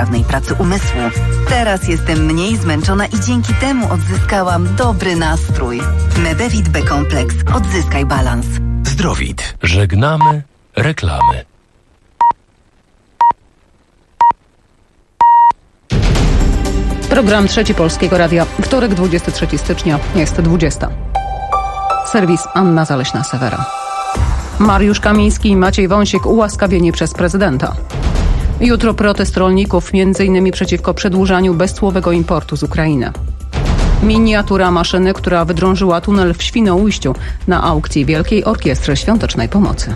sprawnej pracy umysłu. Teraz jestem mniej zmęczona i dzięki temu odzyskałam dobry nastrój. Medevit B-kompleks. Odzyskaj balans. Zdrowit. Żegnamy reklamy. Program Trzeci Polskiego Radia. Wtorek, 23 stycznia, jest 20. Serwis Anna Zaleśna-Sewera. Mariusz Kamiński i Maciej Wąsik ułaskawieni przez prezydenta. Jutro protest rolników, m.in. przeciwko przedłużaniu bezcłowego importu z Ukrainy. Miniatura maszyny, która wydrążyła tunel w Świnoujściu na aukcji Wielkiej Orkiestry Świątecznej Pomocy.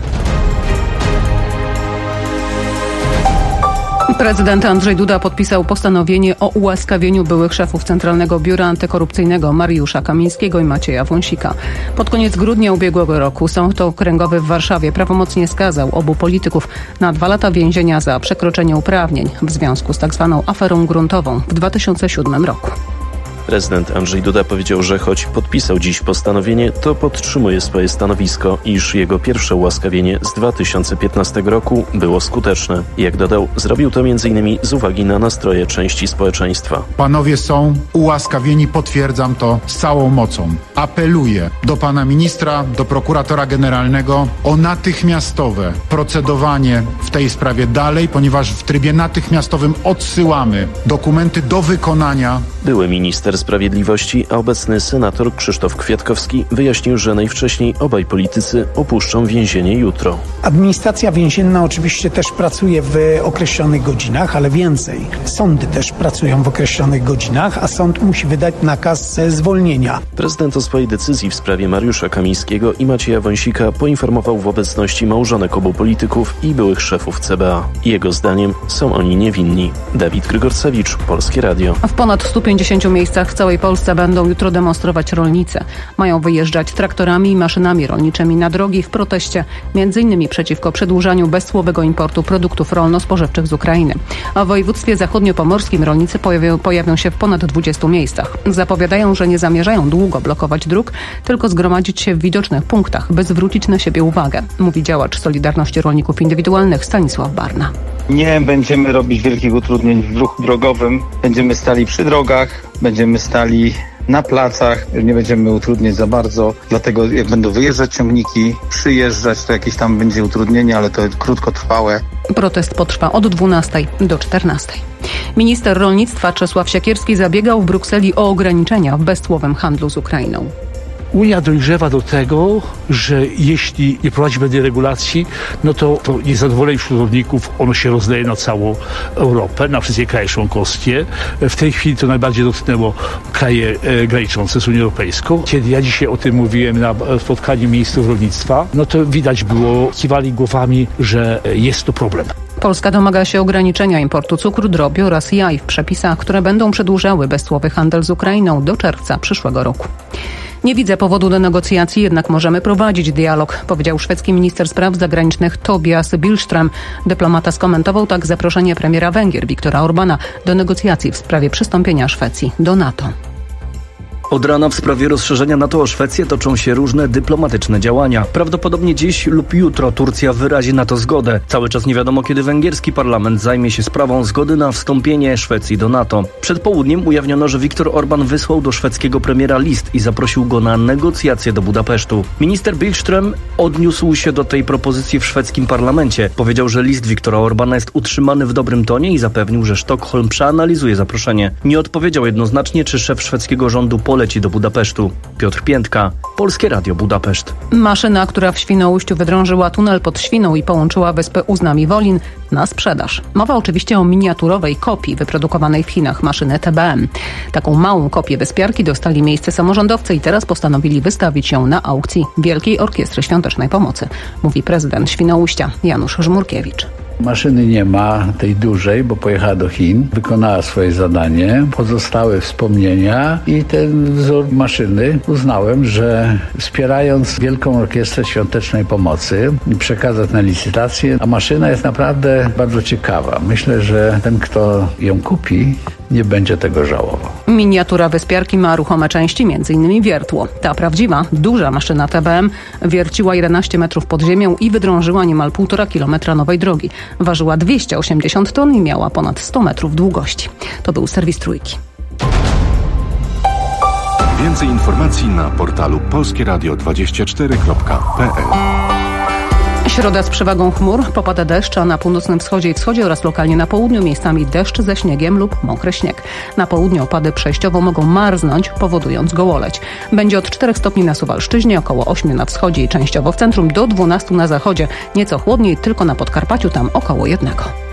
Prezydent Andrzej Duda podpisał postanowienie o ułaskawieniu byłych szefów Centralnego Biura Antykorupcyjnego Mariusza Kamińskiego i Macieja Wąsika. Pod koniec grudnia ubiegłego roku Sąd Okręgowy w Warszawie prawomocnie skazał obu polityków na 2 lata więzienia za przekroczenie uprawnień w związku z tzw. aferą gruntową w 2007 roku. Prezydent Andrzej Duda powiedział, że choć podpisał dziś postanowienie, to podtrzymuje swoje stanowisko, iż jego pierwsze ułaskawienie z 2015 roku było skuteczne. Jak dodał, zrobił to m.in. z uwagi na nastroje części społeczeństwa. Panowie są ułaskawieni, potwierdzam to z całą mocą. Apeluję do pana ministra, do prokuratora generalnego o natychmiastowe procedowanie w tej sprawie dalej, ponieważ w trybie natychmiastowym odsyłamy dokumenty do wykonania. Były minister sprawiedliwości, a obecny senator Krzysztof Kwiatkowski wyjaśnił, że najwcześniej obaj politycy opuszczą więzienie jutro. Administracja więzienna oczywiście też pracuje w określonych godzinach, ale więcej. Sądy też pracują w określonych godzinach, a sąd musi wydać nakaz zwolnienia. Prezydent o swojej decyzji w sprawie Mariusza Kamińskiego i Macieja Wąsika poinformował w obecności małżonek obu polityków i byłych szefów CBA. Jego zdaniem są oni niewinni. Dawid Grygorcewicz, Polskie Radio. W ponad 150 miejscach w całej Polsce będą jutro demonstrować rolnicy. Mają wyjeżdżać traktorami i maszynami rolniczymi na drogi w proteście m.in. przeciwko przedłużaniu bezcłowego importu produktów rolno-spożywczych z Ukrainy. A w województwie zachodniopomorskim rolnicy pojawią się w ponad 20 miejscach. Zapowiadają, że nie zamierzają długo blokować dróg, tylko zgromadzić się w widocznych punktach, by zwrócić na siebie uwagę, mówi działacz Solidarności Rolników Indywidualnych Stanisław Barna. Nie będziemy robić wielkich utrudnień w ruchu drogowym. Będziemy stali przy drogach, będziemy stali na placach, nie będziemy utrudniać za bardzo. Dlatego jak będą wyjeżdżać ciągniki, przyjeżdżać, to jakieś tam będzie utrudnienie, ale to krótkotrwałe. Protest potrwa od 12 do 14. Minister rolnictwa Czesław Siekierski zabiegał w Brukseli o ograniczenia w bezcłowym handlu z Ukrainą. Unia dojrzewa do tego, że jeśli nie prowadzi żadnej regulacji, no to niezadowolenie wśród rolników, ono się rozleje na całą Europę, na wszystkie kraje członkowskie. W tej chwili to najbardziej dotknęło kraje graniczące z Unią Europejską. Kiedy ja dzisiaj o tym mówiłem na spotkaniu ministrów rolnictwa, no to widać było, kiwali głowami, że jest to problem. Polska domaga się ograniczenia importu cukru, drobiu oraz jaj w przepisach, które będą przedłużały bezcłowy handel z Ukrainą do czerwca przyszłego roku. Nie widzę powodu do negocjacji, jednak możemy prowadzić dialog, powiedział szwedzki minister spraw zagranicznych Tobias Billström. Dyplomata skomentował tak zaproszenie premiera Węgier Viktora Orbana do negocjacji w sprawie przystąpienia Szwecji do NATO. Od rana w sprawie rozszerzenia NATO o Szwecję toczą się różne dyplomatyczne działania. Prawdopodobnie dziś lub jutro Turcja wyrazi na to zgodę. Cały czas nie wiadomo, kiedy węgierski parlament zajmie się sprawą zgody na wstąpienie Szwecji do NATO. Przed południem ujawniono, że Viktor Orban wysłał do szwedzkiego premiera list i zaprosił go na negocjacje do Budapesztu. Minister Billström odniósł się do tej propozycji w szwedzkim parlamencie. Powiedział, że list Viktora Orbana jest utrzymany w dobrym tonie i zapewnił, że Sztokholm przeanalizuje zaproszenie. Nie odpowiedział jednoznacznie, czy szef szwedzkiego rządu poleci do Budapesztu. Piotr Piętka, Polskie Radio Budapeszt. Maszyna, która w Świnoujściu wydrążyła tunel pod Świną i połączyła wyspę Uznam i Wolin, na sprzedaż. Mowa oczywiście o miniaturowej kopii wyprodukowanej w Chinach maszyny TBM. Taką małą kopię wyspiarki dostali miejsce samorządowcy i teraz postanowili wystawić ją na aukcji Wielkiej Orkiestry Świątecznej Pomocy, mówi prezydent Świnoujścia Janusz Żmurkiewicz. Maszyny nie ma, tej dużej, bo pojechała do Chin, wykonała swoje zadanie, pozostały wspomnienia i ten wzór maszyny uznałem, że wspierając Wielką Orkiestrę Świątecznej Pomocy przekazać na licytację, a maszyna jest naprawdę bardzo ciekawa. Myślę, że ten, kto ją kupi, nie będzie tego żałował. Miniatura wyspiarki ma ruchome części, m.in. wiertło. Ta prawdziwa, duża maszyna TBM wierciła 11 metrów pod ziemią i wydrążyła niemal 1,5 kilometra nowej drogi. Ważyła 280 ton i miała ponad 100 metrów długości. To był serwis Trójki. Więcej informacji na portalu polskieradio24.pl. Środa z przewagą chmur, popada deszcz, a na północnym wschodzie i wschodzie oraz lokalnie na południu miejscami deszcz ze śniegiem lub mokry śnieg. Na południu opady przejściowo mogą marznąć, powodując gołoleć. Będzie od 4 stopni na Suwalszczyźnie, około 8 na wschodzie i częściowo w centrum, do 12 na zachodzie. Nieco chłodniej tylko na Podkarpaciu, tam około 1.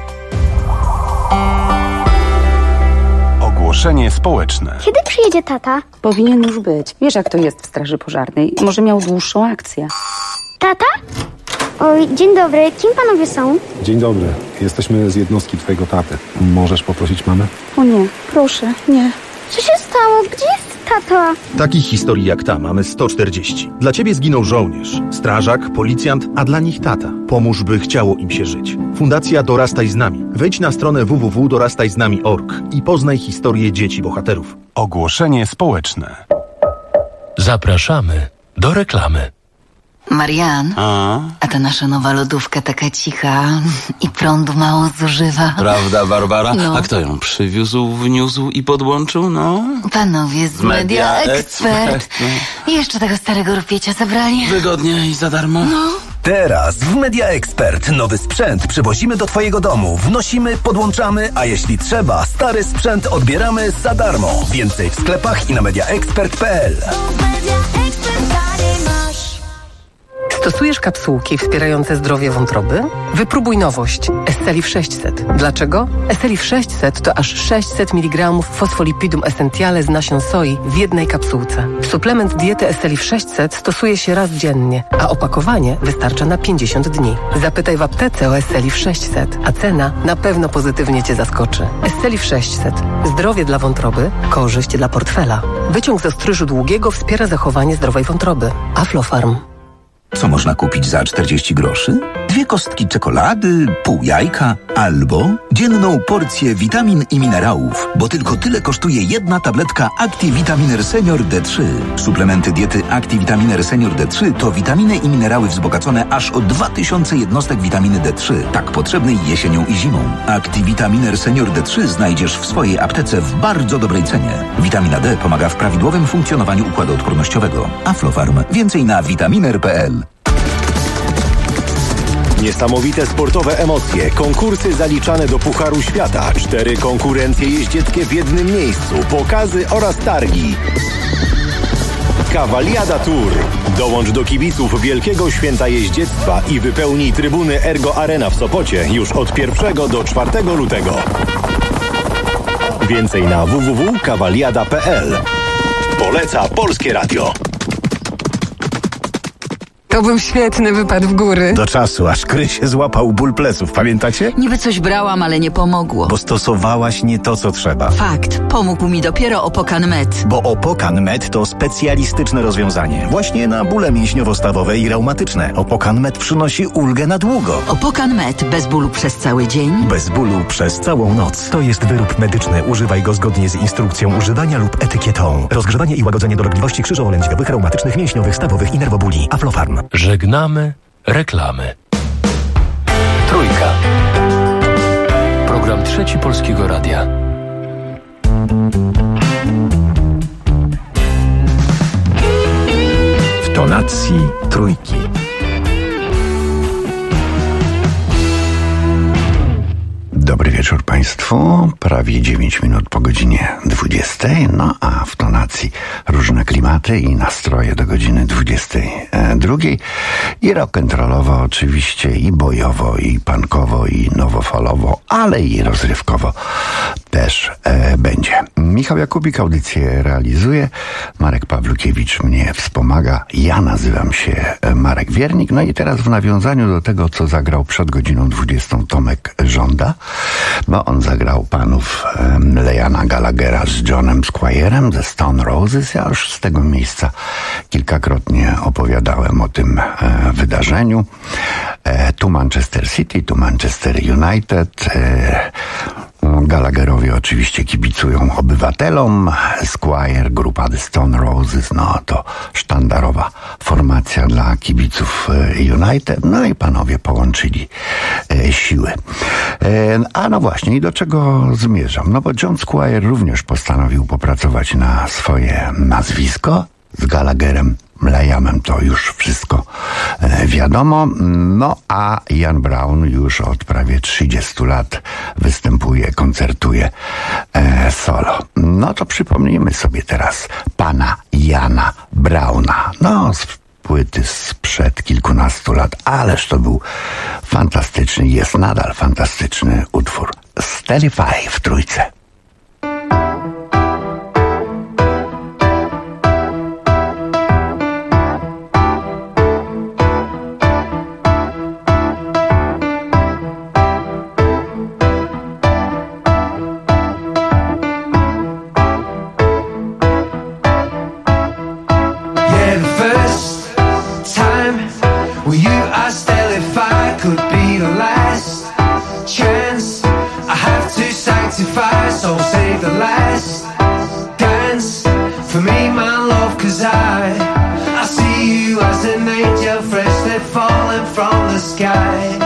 Ogłoszenie społeczne. Kiedy przyjedzie tata? Powinien już być. Wiesz, jak to jest w Straży Pożarnej. Może miał dłuższą akcję. Tata? Oj, dzień dobry. Kim panowie są? Dzień dobry. Jesteśmy z jednostki twojego taty. Możesz poprosić mamę? O nie, proszę, nie. Co się stało? Gdzie jest tata? Takich historii jak ta mamy 140. Dla ciebie zginął żołnierz, strażak, policjant, a dla nich tata. Pomóż, by chciało im się żyć. Fundacja Dorastaj z nami. Wejdź na stronę www.dorastajznami.org i poznaj historię dzieci bohaterów. Ogłoszenie społeczne. Zapraszamy do reklamy. Marian, a ta nasza nowa lodówka taka cicha i prądu mało zużywa. Prawda, Barbara? No. A kto ją przywiózł, wniósł i podłączył? No? Panowie z Media Expert. I jeszcze tego starego rupiecia zabrali. Wygodnie i za darmo? No. Teraz w Media Expert nowy sprzęt przywozimy do twojego domu, wnosimy, podłączamy, a jeśli trzeba, stary sprzęt odbieramy za darmo. Więcej w sklepach i na mediaexpert.pl. Stosujesz kapsułki wspierające zdrowie wątroby? Wypróbuj nowość Esselif 600. Dlaczego? Esselif 600 to aż 600 mg fosfolipidum essentiale z nasion soi w jednej kapsułce. Suplement diety Esselif 600 stosuje się raz dziennie, a opakowanie wystarcza na 50 dni. Zapytaj w aptece o Esselif 600, a cena na pewno pozytywnie Cię zaskoczy. Esselif 600. Zdrowie dla wątroby, korzyść dla portfela. Wyciąg z ostryżu długiego wspiera zachowanie zdrowej wątroby. Aflofarm. Co można kupić za 40 groszy? 2 kostki czekolady, pół jajka albo dzienną porcję witamin i minerałów, bo tylko tyle kosztuje jedna tabletka ActiVitaminer Senior D3. Suplementy diety ActiVitaminer Senior D3 to witaminy i minerały wzbogacone aż o 2000 jednostek witaminy D3, tak potrzebnej jesienią i zimą. ActiVitaminer Senior D3 znajdziesz w swojej aptece w bardzo dobrej cenie. Witamina D pomaga w prawidłowym funkcjonowaniu układu odpornościowego. Aflofarm. Więcej na vitaminer.pl. Niesamowite sportowe emocje, konkursy zaliczane do Pucharu Świata, 4 konkurencje jeździeckie w jednym miejscu, pokazy oraz targi. Cavaliada Tour. Dołącz do kibiców Wielkiego Święta Jeździectwa i wypełnij trybuny Ergo Arena w Sopocie już od 1 do 4 lutego. Więcej na www.cavaliada.pl. Poleca Polskie Radio. To był świetny wypad w góry. Do czasu, aż Krysie złapał ból pleców, pamiętacie? Niby coś brałam, ale nie pomogło. Bo stosowałaś nie to, co trzeba. Fakt. Pomógł mi dopiero Opokan Med. Bo Opokan Med to specjalistyczne rozwiązanie. Właśnie na bóle mięśniowo-stawowe i reumatyczne. Opokan Med przynosi ulgę na długo. Opokan Med. Bez bólu przez cały dzień. Bez bólu przez całą noc. To jest wyrób medyczny. Używaj go zgodnie z instrukcją używania lub etykietą. Rozgrzewanie i łagodzenie dolegliwości krzyżowo-lędźwiowych, reumatycznych, mięśniowych, stawowych i nerwobóli. Aflofarm. Żegnamy reklamy. Trójka. Program Trzeci Polskiego Radia. W tonacji Trójki. Dobry wieczór Państwu. Prawie 9 minut po godzinie 20. No a w tonacji różne klimaty i nastroje do godziny 22. I rock'n'rollowo oczywiście, i bojowo, i punkowo, i nowofalowo, ale i rozrywkowo też będzie. Michał Jakubik audycję realizuje. Marek Pawlukiewicz mnie wspomaga. Ja nazywam się Marek Wiernik. No i teraz w nawiązaniu do tego, co zagrał przed godziną 20 Tomek Żąda, bo on zagrał panów Liama Gallaghera z Johnem Squire'em ze Stone Roses. Ja już z tego miejsca kilkakrotnie opowiadałem o tym wydarzeniu. Tu Manchester City, tu Manchester United. Gallagherowie oczywiście kibicują obywatelom. Squire, grupa The Stone Roses, no to sztandarowa formacja dla kibiców United. No i panowie połączyli siły. A no właśnie, i do czego zmierzam? No bo John Squire również postanowił popracować na swoje nazwisko. Z Gallagherem, Liamem to już wszystko wiadomo. No a Ian Brown już od prawie 30 lat występuje, koncertuje solo. No to przypomnijmy sobie teraz pana Iana Browna. No z płyty sprzed kilkunastu lat, ależ to był fantastyczny, jest nadal fantastyczny utwór. Steady Five w trójce. So save the last dance for me, my love, 'cause I see you as an angel freshly falling from the sky.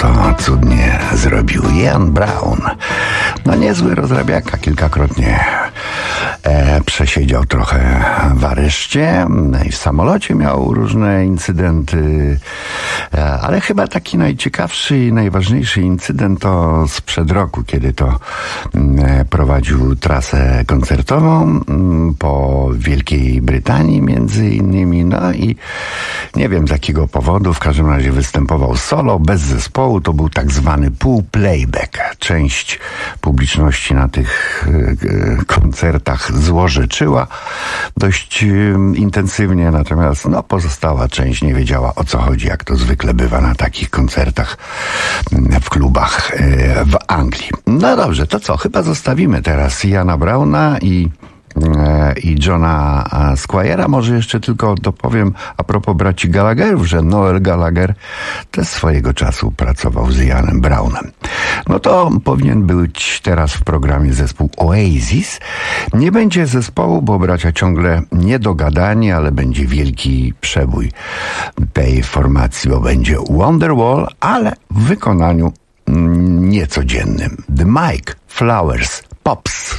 to cudnie zrobił Ian Brown. No niezły rozrabiaka, kilkakrotnie przesiedział trochę w areszcie i w samolocie miał różne incydenty, ale chyba taki najciekawszy i najważniejszy incydent to sprzed roku, kiedy to prowadził trasę koncertową po Wielkiej Brytanii między innymi, no i nie wiem z jakiego powodu, w każdym razie występował solo, bez zespołu, to był tak zwany półplayback. Część publiczności na tych koncertach złorzeczyła dość intensywnie, natomiast pozostała część nie wiedziała o co chodzi, jak to zwykle bywa na takich koncertach w klubach w Anglii. No dobrze, to co? Chyba zostawimy teraz Iana Browna i Johna Squire'a. Może jeszcze tylko dopowiem a propos braci Gallagherów, że Noel Gallagher też swojego czasu pracował z Ianem Brownem. No to powinien być teraz w programie zespół Oasis. Nie będzie zespołu, bo bracia ciągle niedogadani, ale będzie wielki przebój tej formacji, bo będzie Wonderwall, ale w wykonaniu niecodziennym. The Mike Flowers Pops.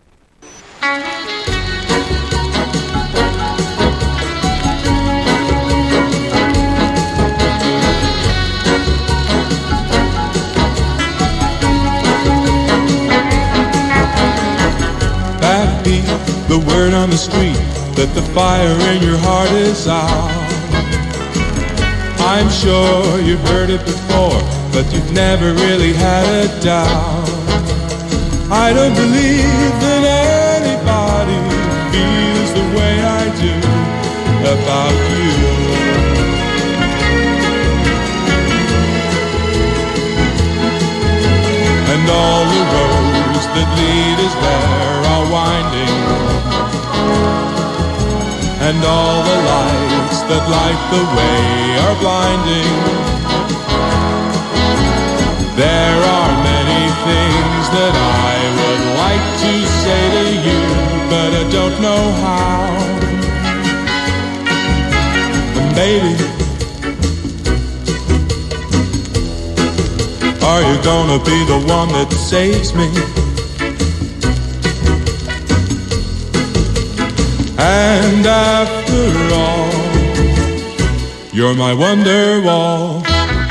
Be the word on the street that the fire in your heart is out. I'm sure you've heard it before, but you've never really had a doubt. I don't believe that anybody feels the way I do about you. And all the roads that lead us there are winding, and all the lights that light the way are blinding. There are many things that I would like to say to you, but I don't know how. And baby, are you gonna be the one that saves me? And after all, you're my Wonderwall.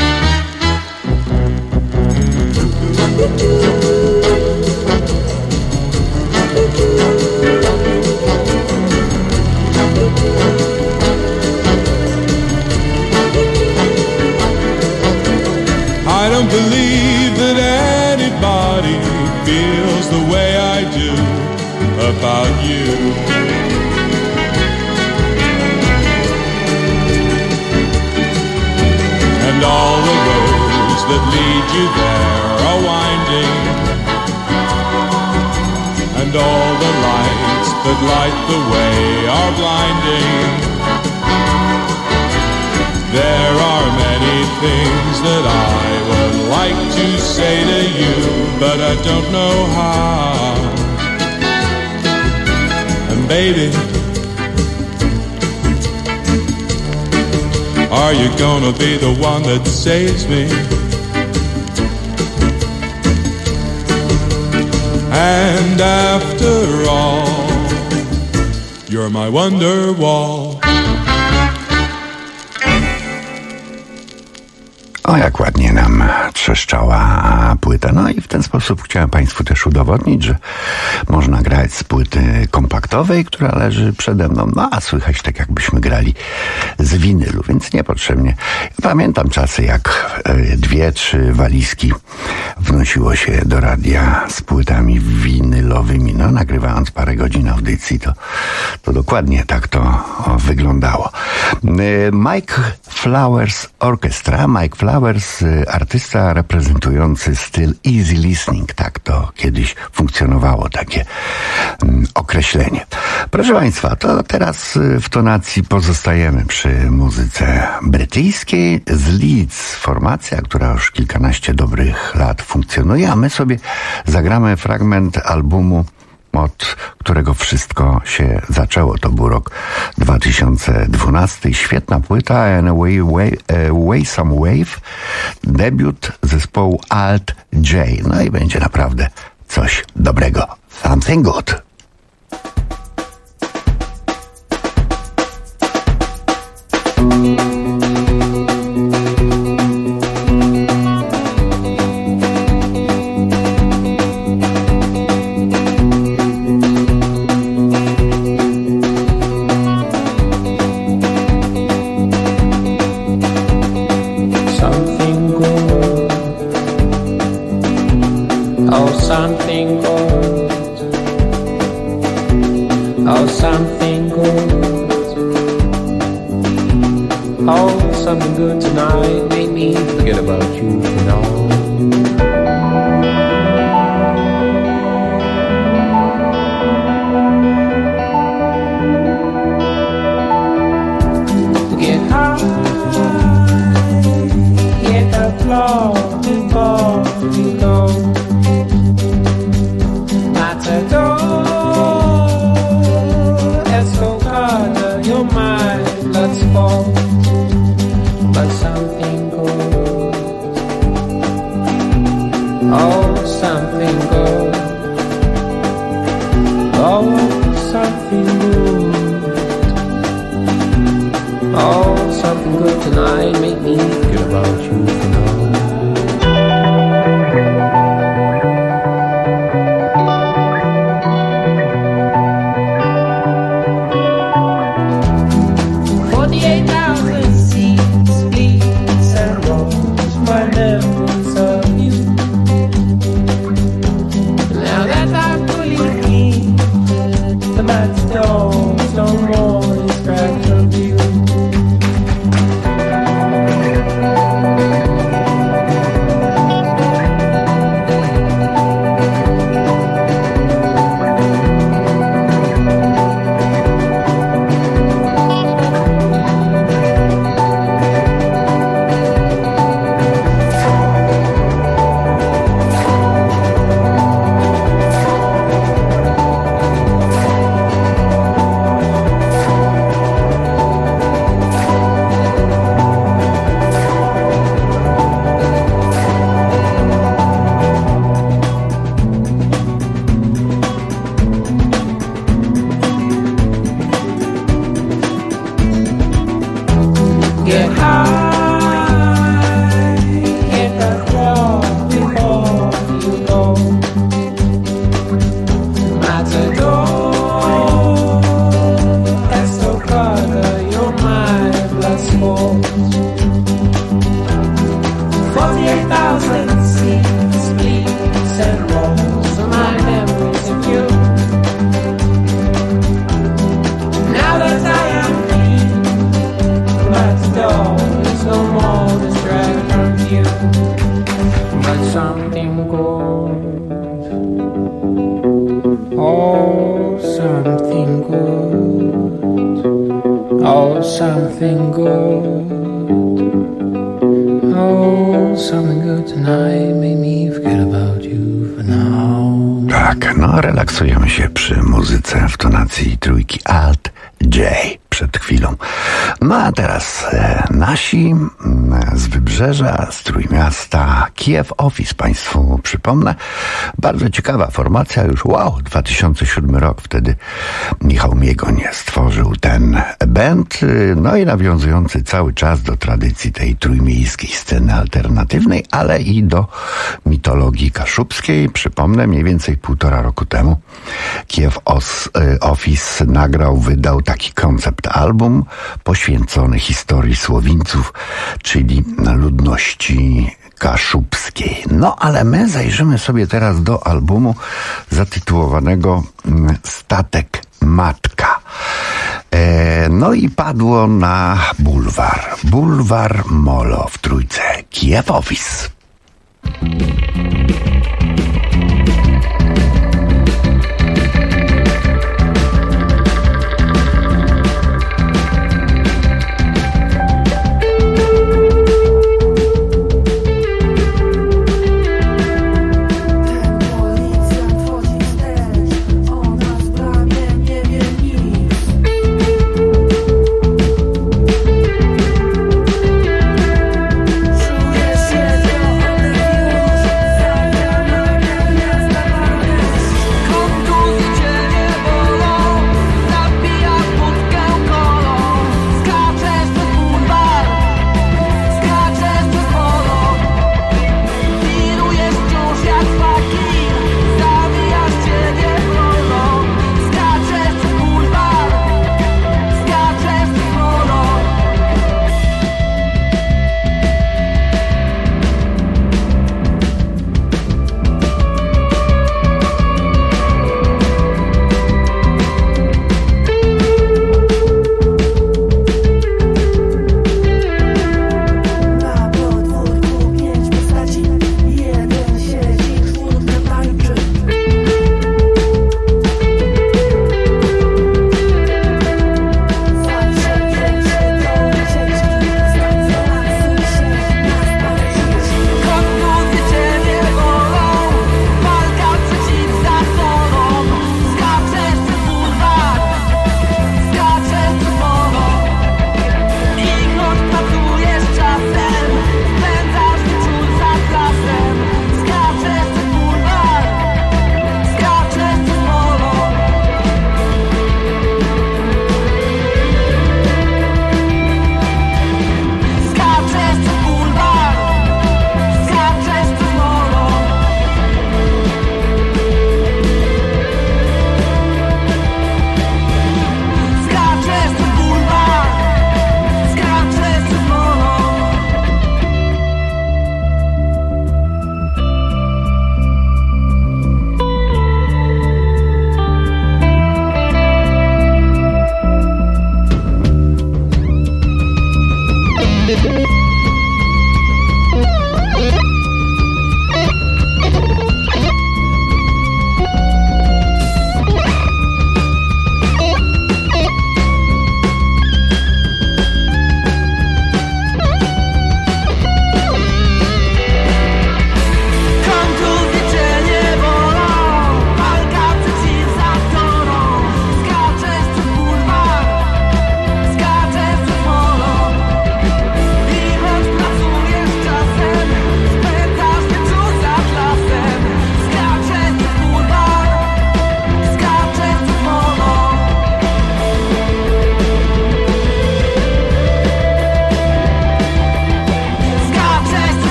I don't believe that anybody feels the way I do about you. And all the roads that lead you there are winding, and all the lights that light the way are blinding. There are many things that I would like to say to you, but I don't know how. And baby, are you gonna be the one that saves me? And after all, you're my Wonderwall. O, jak ładnie nam trzeszczała płyta. No i w ten sposób chciałem Państwu też udowodnić, że można grać z płyty kompaktowej, która leży przede mną, no a słychać tak jakbyśmy grali z winylu, więc niepotrzebnie. Pamiętam czasy, jak 2-3 walizki wnosiło się do radia z płytami winylowymi, no nagrywając parę godzin audycji, to dokładnie tak to wyglądało. Mike Flowers Orchestra. Mike Flowers, artysta reprezentujący styl easy listening, tak to kiedyś funkcjonowało, takie określenie. Proszę Państwa, to teraz w tonacji pozostajemy przy muzyce brytyjskiej. Z Leeds, formacja, która już kilkanaście dobrych lat funkcjonuje, a my sobie zagramy fragment albumu od którego wszystko się zaczęło. To był rok 2012. Świetna płyta Way Some Wave, debiut zespołu Alt J. No i będzie naprawdę coś dobrego. Something good. Relaksujemy się przy muzyce w tonacji trójki Alt J przed chwilą. No a teraz nasi z Wybrzeża, z Trójmiasta, Kiev Office Państwu przypomnę. Bardzo ciekawa formacja, już 2007 rok, wtedy Michał Miegoń stworzył ten band, no i nawiązujący cały czas do tradycji tej trójmiejskiej sceny alternatywnej, ale i do mitologii kaszubskiej. Przypomnę, mniej więcej 1,5 roku temu Kiev Office wydał taki koncept album poświęcony historii Słowińców, czyli ludności kaszubskiej. No ale my zajrzymy sobie teraz do albumu zatytułowanego Statek Matka. No i padło na Bulwar Molo w trójce Kiev Office.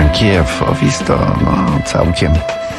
Kijów Office to całkiem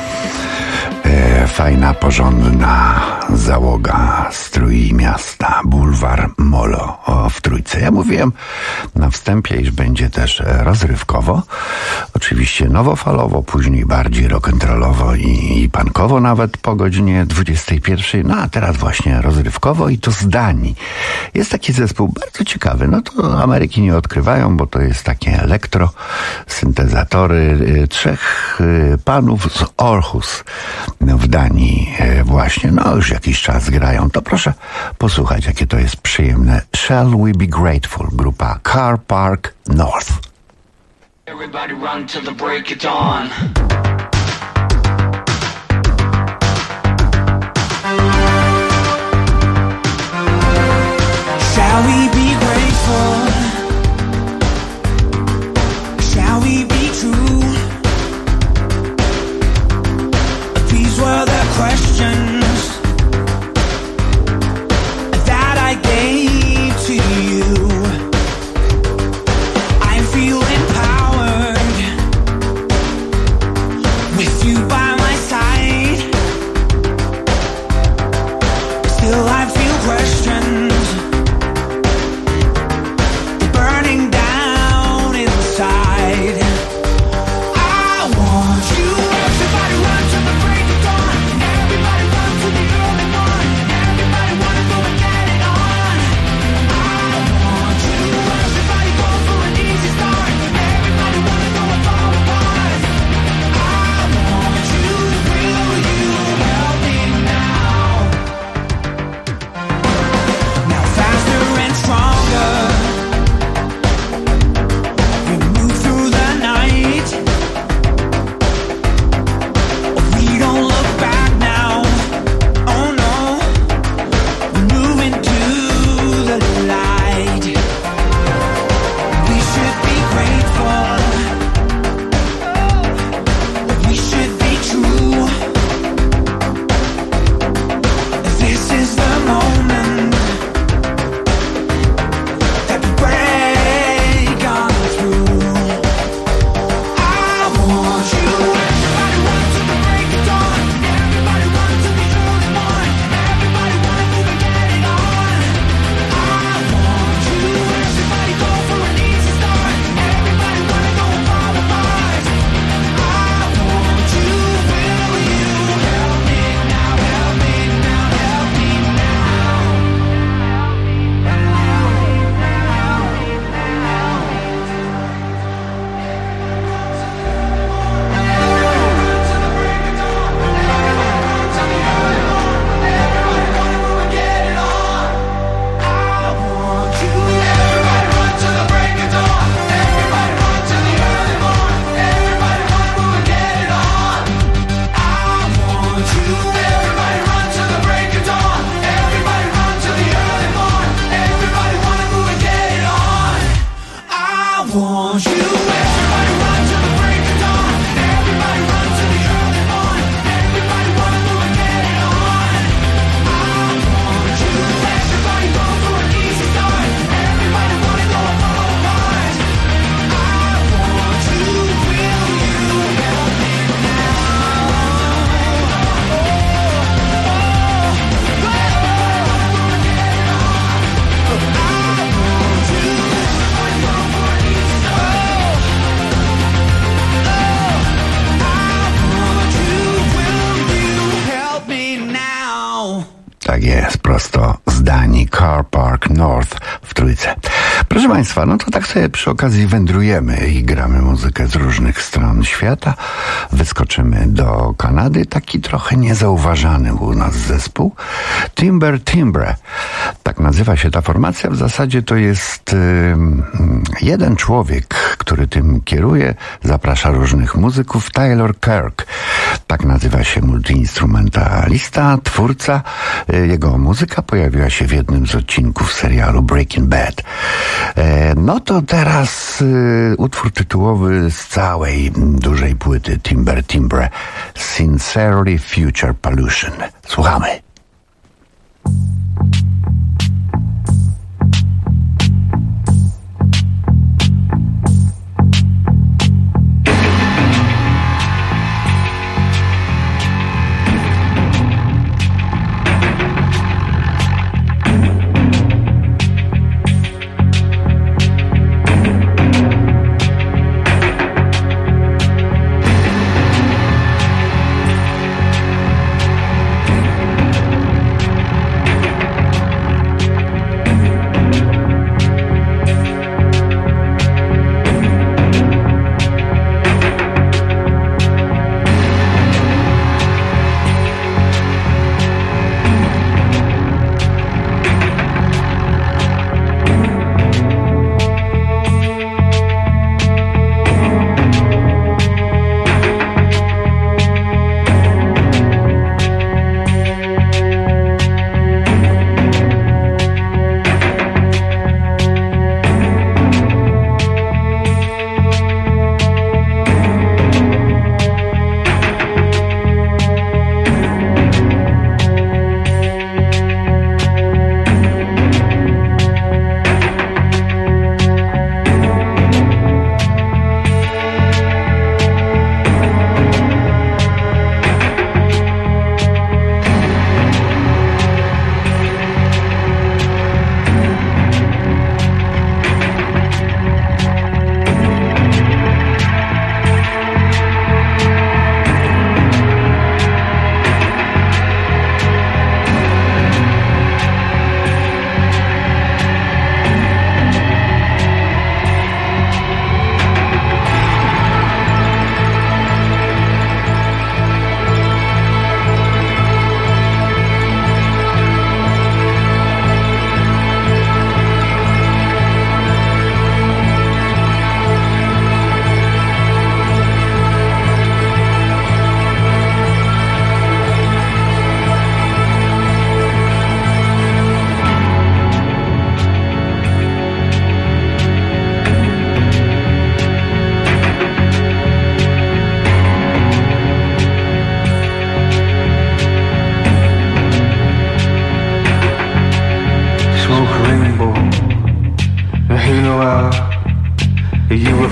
fajna, porządna załoga z Trójmiasta, bulwar Molo w Trójce. Ja mówiłem na wstępie, iż będzie też rozrywkowo, oczywiście nowofalowo, później bardziej rock'n'rollowo i punkowo nawet po godzinie 21. A teraz właśnie rozrywkowo i to z Danii. Jest taki zespół bardzo ciekawy, to Ameryki nie odkrywają, bo to jest takie elektro, syntezatory, 3 panów z Aarhus w Danii właśnie, już jakiś czas grają. To proszę posłuchać, jakie to jest przyjemne. Shall We Be Grateful, grupa Car Park North. Everybody run till the break of dawn. Shall we be grateful? Shall we be true? These were the questions that I gave to you. I feel empowered with you by my side. Still I feel questions burning down inside. I want you. Everybody run to the break of dawn. Everybody run to the early morn. Everybody wanna go and get it on. I want you. Everybody go for an easy start. Everybody wanna go and fall apart. I want you. Will you help me now? Now faster and stronger. We move through the night. We don't look back now. Oh no. We move into the light. We should be grateful. We should be true. This is the moment that we break on through. I want you. Everybody run to the break of dawn. Everybody run to the early morn. Everybody wanna move and get it on. I want you. Everybody go for an easy start. Everybody wanna go and fall apart. I want you. Will you help me now? Help me now. Help me Tak jest, prosto z Danii, Car Park North w Trójce. Proszę Państwa, to tak sobie przy okazji wędrujemy i gramy muzykę z różnych stron świata. Wyskoczymy do Kanady, taki trochę niezauważany u nas zespół. Timbre. Tak nazywa się ta formacja. W zasadzie to jest jeden człowiek, który tym kieruje, zaprasza różnych muzyków. Tyler Kirk. Tak nazywa się multiinstrumentalista, twórca. Jego muzyka pojawiła się w jednym z odcinków serialu Breaking Bad. To teraz utwór tytułowy z całej dużej płyty Timbre, Sincerely Future Pollution. Słuchamy.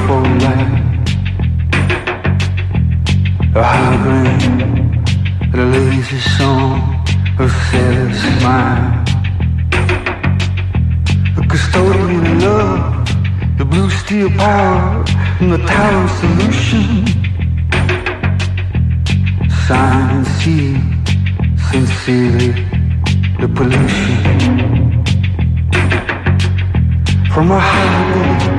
for life. A high green, a lazy song of saddest mind. A custodian of love, the blue steel power, and the tower solution. Sign and see, sincerely, the pollution. From a holiday,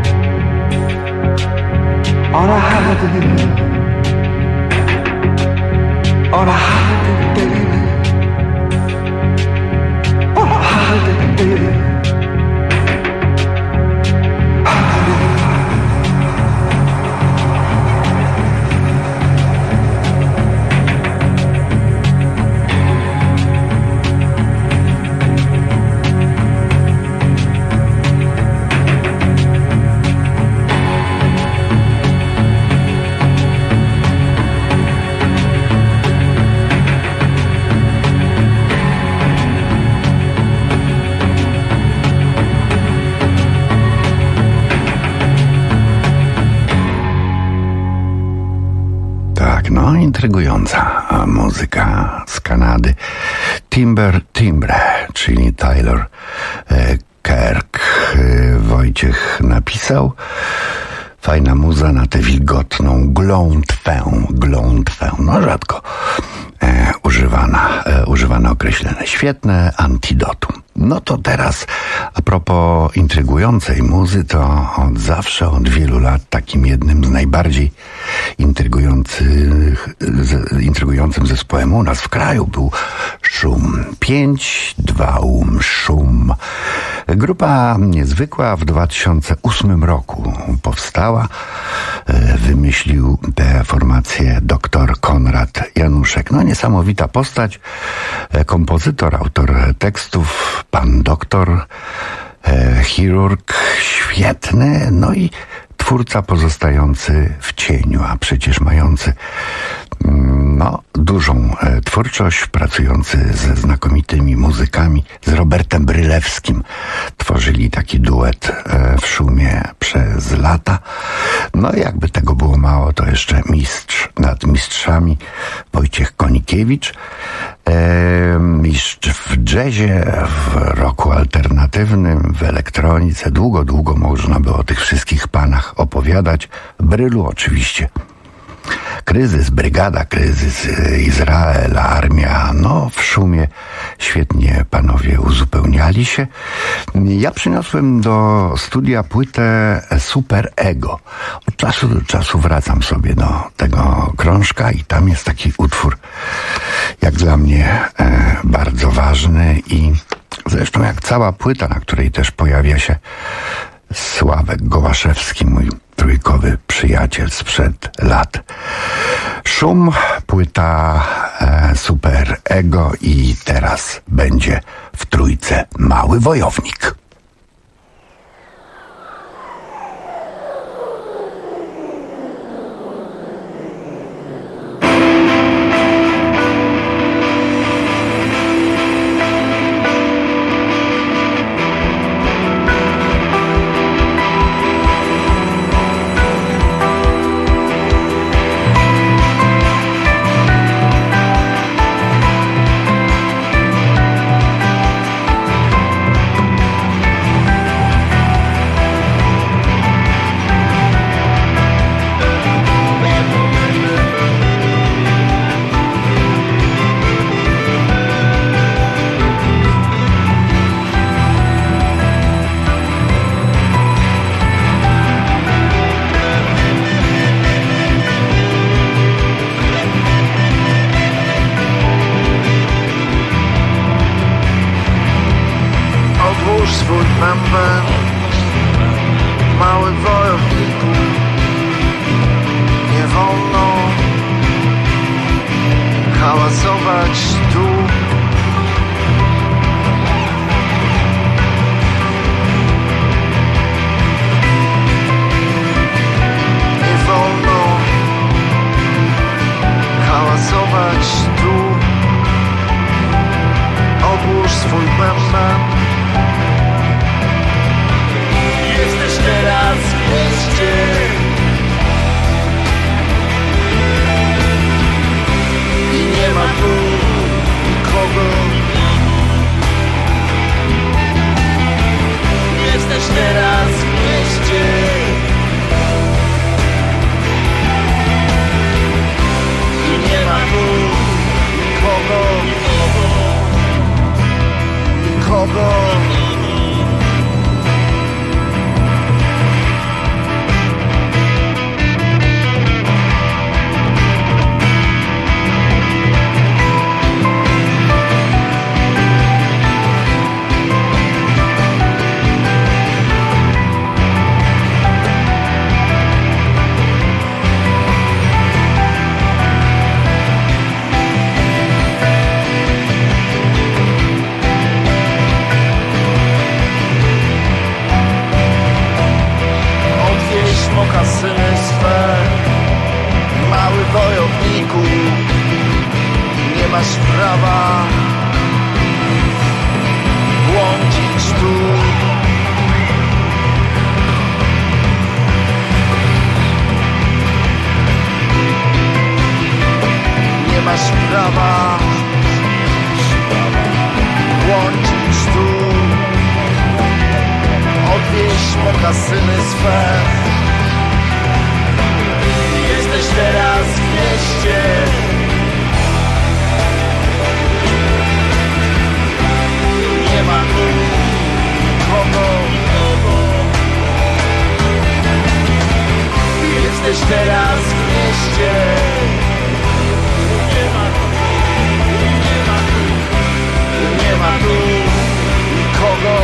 on a holiday, on a holiday, baby, on a holiday, baby. No, intrygująca muzyka z Kanady. Timbre, czyli Tyler Kirk. Wojciech napisał. Fajna muza na tę wilgotną glątwę. No, rzadko używane określenie. Świetne antidotum. No to teraz a propos intrygującej muzy, to od wielu lat takim jednym z najbardziej intrygującym zespołem u nas w kraju był Szum. 5-2 Szum. Grupa niezwykła, w 2008 roku powstała. Wymyślił tę formację dr Konrad Januszek. No, niesamowita postać, kompozytor, autor tekstów, pan doktor, chirurg świetny, no i twórca pozostający w cieniu, a przecież mający dużą twórczość, pracujący ze znakomitymi muzykami, z Robertem Brylewskim. Tworzyli taki duet w Szumie przez lata. No i jakby tego było mało, to jeszcze mistrz nad mistrzami, Wojciech Konikiewicz. Mistrz w jazzie, w rocku alternatywnym, w elektronice. Długo można było o tych wszystkich panach opowiadać. Brylu oczywiście. Kryzys, brygada, kryzys, Izrael, armia, no w Szumie świetnie panowie uzupełniali się. Ja przyniosłem do studia płytę Super Ego. Od czasu do czasu wracam sobie do tego krążka i tam jest taki utwór, jak dla mnie bardzo ważny i zresztą jak cała płyta, na której też pojawia się Sławek Gołaszewski, mój trójkowy przyjaciel sprzed lat. Szum, płyta Super Ego i teraz będzie w trójce Mały Wojownik. prawa błądzić tu. Nie masz prawa błądzić tu. Odwieź mokasyny swe. Jesteś teraz w mieście. Nie ma tu nikogo. Jesteś teraz w mieście. Nie ma tu nikogo.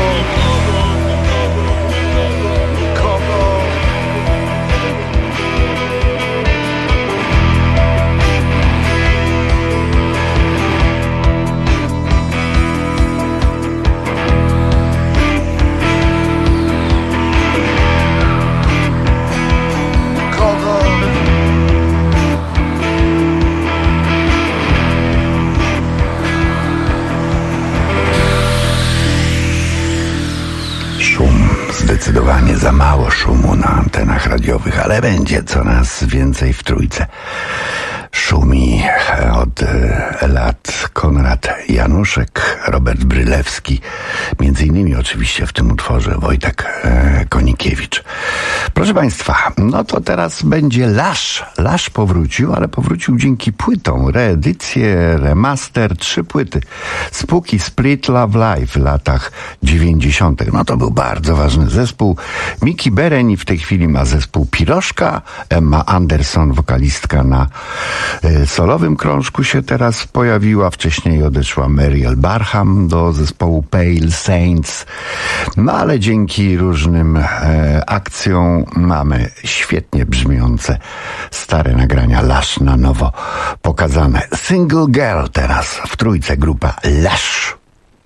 Zdecydowanie za mało szumu na antenach radiowych, ale będzie coraz więcej w Trójce. Szumi od lat Konrad Januszek, Robert Brylewski, między innymi oczywiście w tym utworze Wojtek Konikiewicz. Proszę Państwa, no to teraz będzie Lush. Lush powrócił, ale powrócił dzięki płytom, reedycje, remaster, 3 płyty. Spooky Split Love Live w latach 90. No to był bardzo ważny zespół. Miki Bereni w tej chwili ma zespół Pirożka, Emma Anderson, wokalistka na solowym krążku się teraz pojawiła, wcześniej odeszła Mariel Barham do zespołu Pale Saints, no ale dzięki różnym akcjom mamy świetnie brzmiące stare nagrania Lush na nowo pokazane. Single Girl teraz w Trójce, grupa Lush.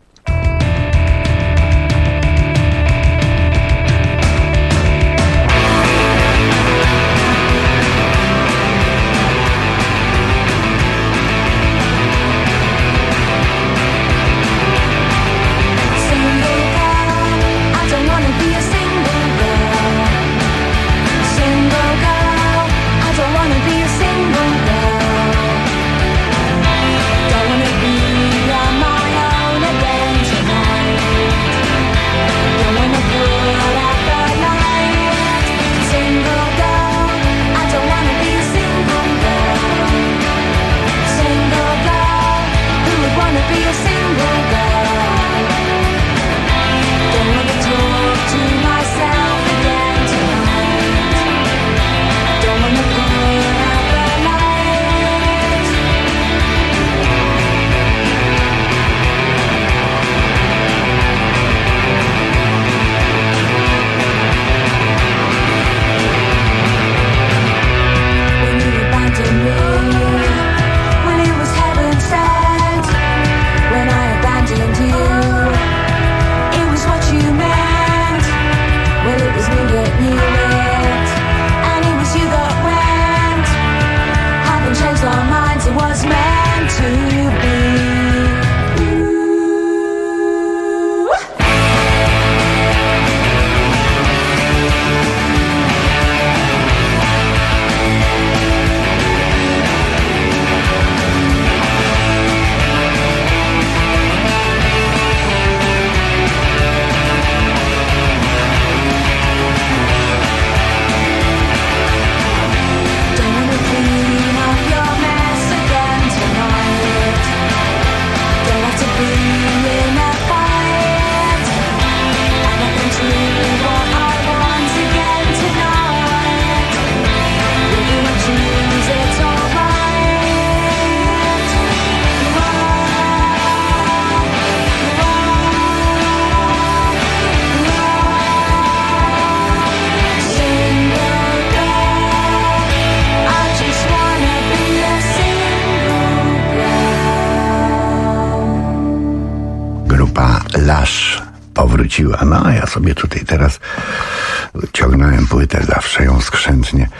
Lush powróciła. No, a ja sobie tutaj teraz ciągnąłem płytę, zawsze ją skrzętnie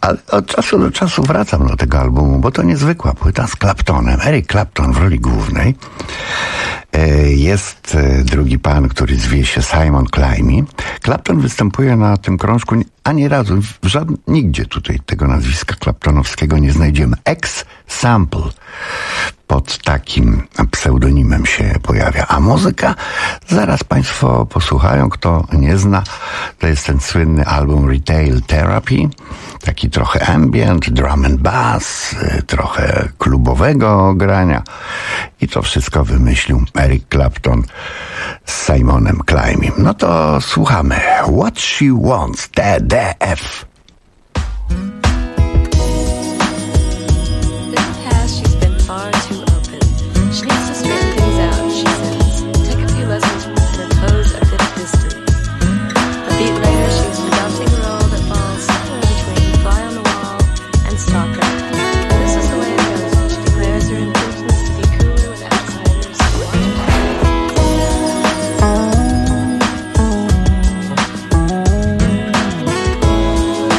Ale od czasu do czasu wracam do tego albumu, bo to niezwykła płyta z Claptonem. Eric Clapton w roli głównej. Jest drugi pan, który zwie się Simon Climie. Clapton występuje na tym krążku ani razu, nigdzie tutaj tego nazwiska claptonowskiego nie znajdziemy. X-Sample pod takim pseudonimem się pojawia. A muzyka, zaraz państwo posłuchają, kto nie zna, to jest ten słynny album Retail Therapy, taki trochę ambient, drum and bass, trochę klubowego grania i to wszystko wymyślił Eric Clapton z Simonem Climie. No to słuchamy What She Wants, DDF. What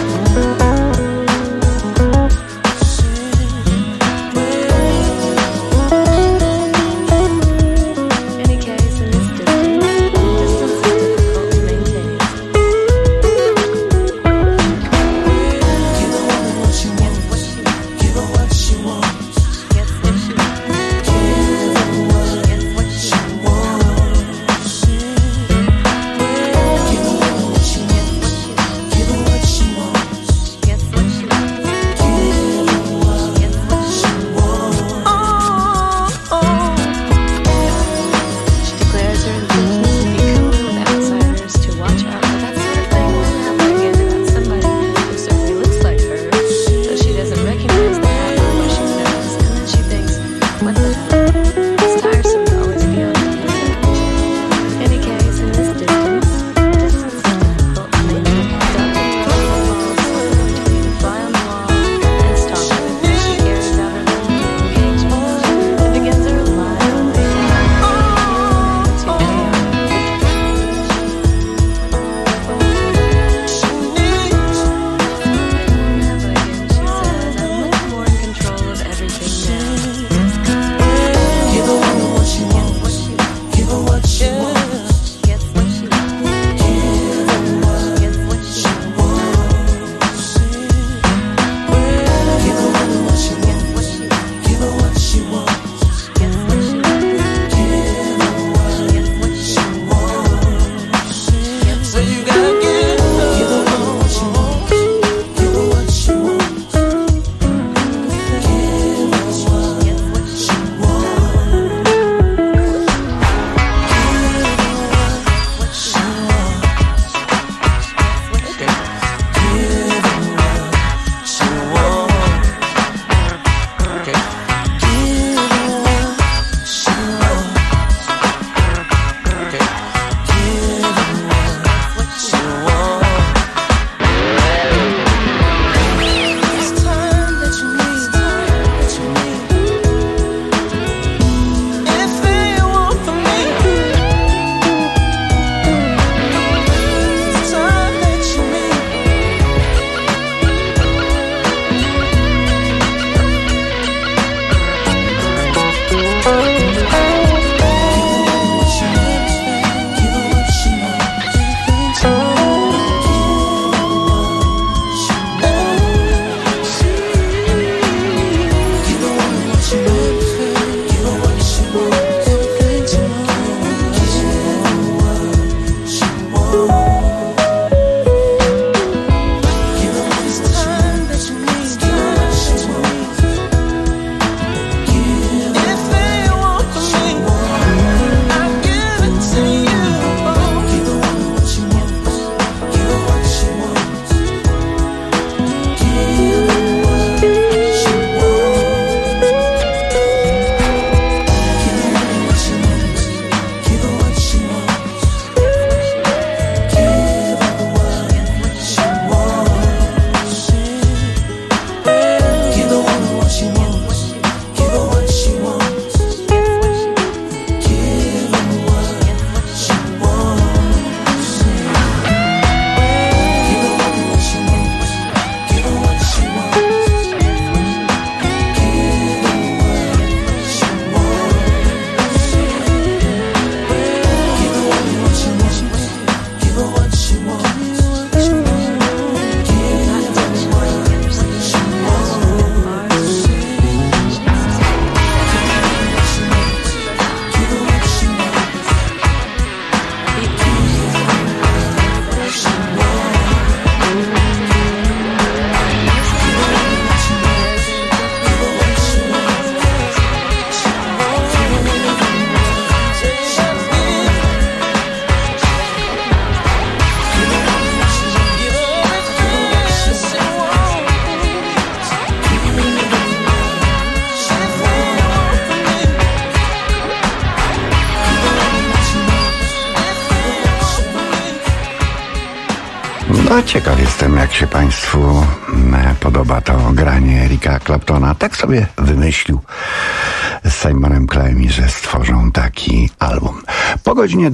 Ciekaw jestem, jak się Państwu podoba to granie Erika Claptona. Tak sobie wymyślił z Simonem Kleinem, że stworzą taki album. Po godzinie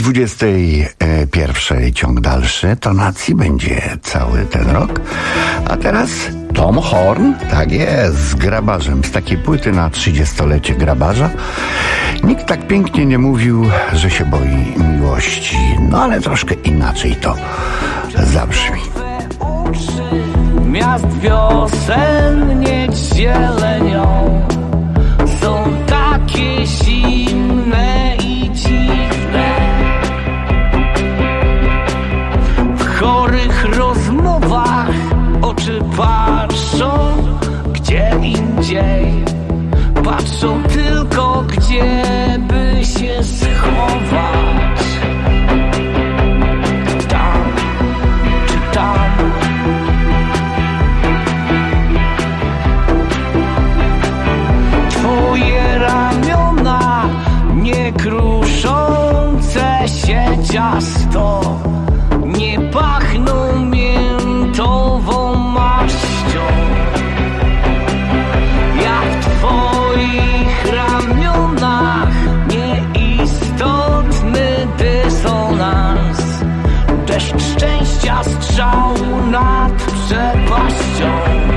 21 ciąg dalszy tonacji będzie cały ten rok. A teraz Tom Horn, tak jest, z Grabarzem, z takiej płyty na 30-lecie Grabarza. Nikt tak pięknie nie mówił, że się boi miłości. No ale troszkę inaczej to zabrzmi. Miast wiosennie zielenią są takie zimne i dziwne. W chorych rozmowach oczy patrzą gdzie indziej. Patrzą tylko gdzie by się schować. Tam czy tam. Twoje ramiona nie kruszące się ciasto nie pachną miętową maścią. Ja w twoich ramionach nieistotny dysonans. Deszcz szczęścia strzał nad przepaścią.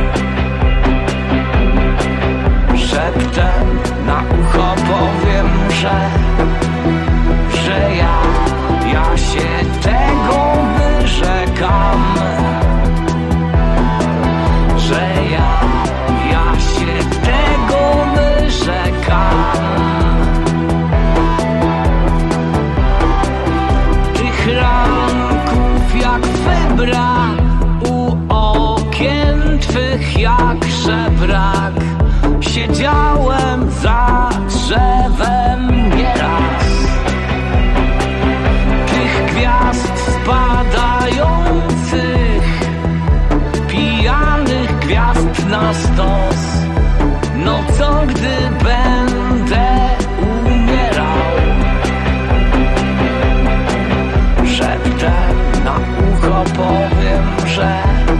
Szeptem na ucho powiem, że ja się tego wyrzekam. Że ja się tego wyrzekam. Tych ranków jak wybra u okien twych jak żebrak. Siedziałem za drzewem nieraz. Tych gwiazd spadających, pijanych gwiazd na stos. Nocą, gdy będę umierał, szeptem na ucho powiem, że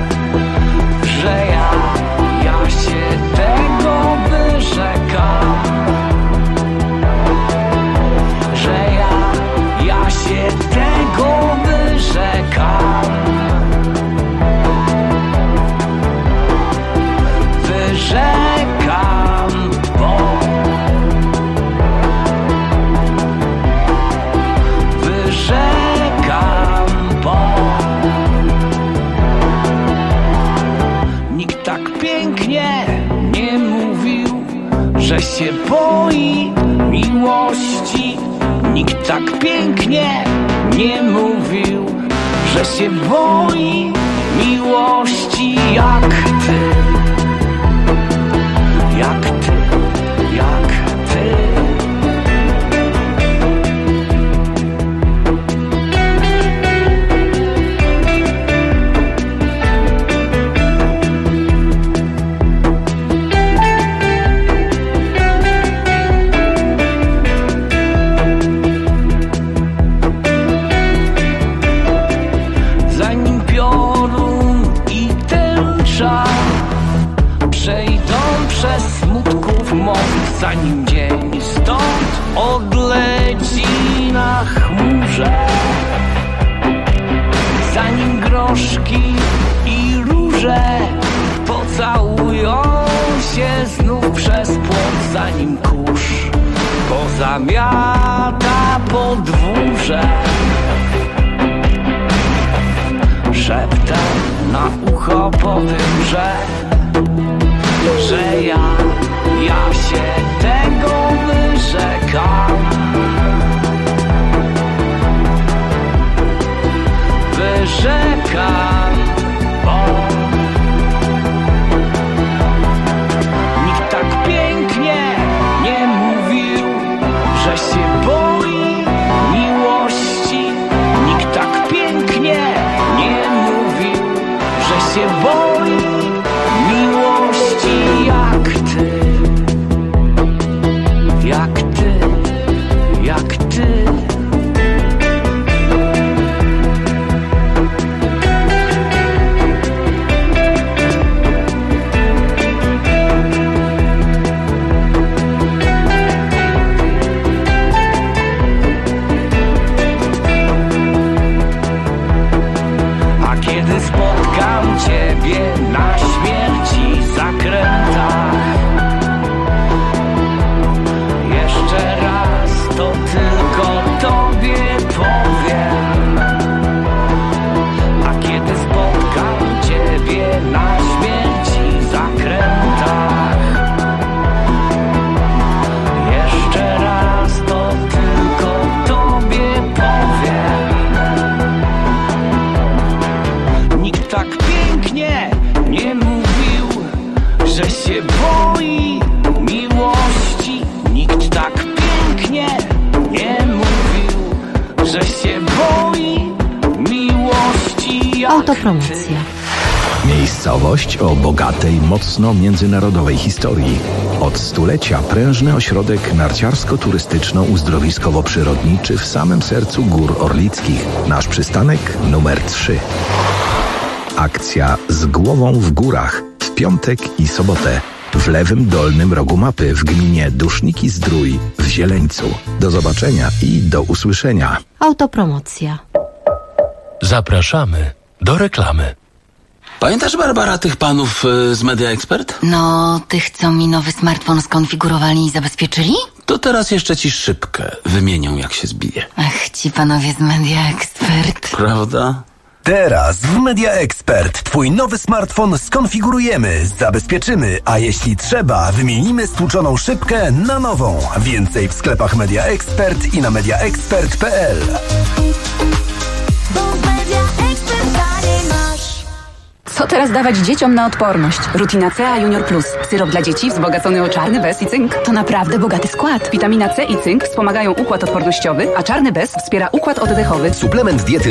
ja się tego wyrzekam. Że ja się tego wyrzekam. Wyrzekam, bo wyrzekam, bo nikt tak pięknie nie mówił, że się boi miłości. Nikt tak pięknie nie mówił, że się boi miłości jak ty. Jak ty, jak ty. Zanim piorun i tęcza przejdą przez smutków moich, zanim dzień stąd odleci na chmurze, zanim groszki i róże pocałują się znów przez płot, zanim kurz pozamiata podwórze, szeptem na ucho powiem, że ja się tego wyrzekam. Wyrzekam, bo nikt tak pięknie nie mówił, że się boi miłości. Nikt tak pięknie nie mówił, że się boi miłości jak ty. Jak ty, jak ty. się boi miłości. Nikt tak pięknie nie mówił, że się boi miłości jak Autopromocja. Miejscowość o bogatej, mocno międzynarodowej historii. Od stulecia prężny ośrodek narciarsko-turystyczno-uzdrowiskowo-przyrodniczy w samym sercu Gór Orlickich. Nasz przystanek numer 3. Akcja Z głową w górach w piątek i sobotę w lewym dolnym rogu mapy w gminie Duszniki-Zdrój w Zieleńcu. Do zobaczenia i do usłyszenia. Autopromocja. Zapraszamy do reklamy. Pamiętasz, Barbara, tych panów z Media Expert? No, tych, co mi nowy smartfon skonfigurowali i zabezpieczyli? To teraz jeszcze ci szybkę wymienią, jak się zbije. Ach, ci panowie z Media Expert. Prawda? Teraz w Media Expert twój nowy smartfon skonfigurujemy, zabezpieczymy, a jeśli trzeba, wymienimy stłuczoną szybkę na nową. Więcej w sklepach Media Expert i na mediaexpert.pl. Co teraz dawać dzieciom na odporność? Rutina C A Junior Plus. Syrop dla dzieci wzbogacony o czarny bez i cynk. To naprawdę bogaty skład. Witamina C i cynk wspomagają układ odpornościowy, a czarny bez wspiera układ oddechowy. Suplement diety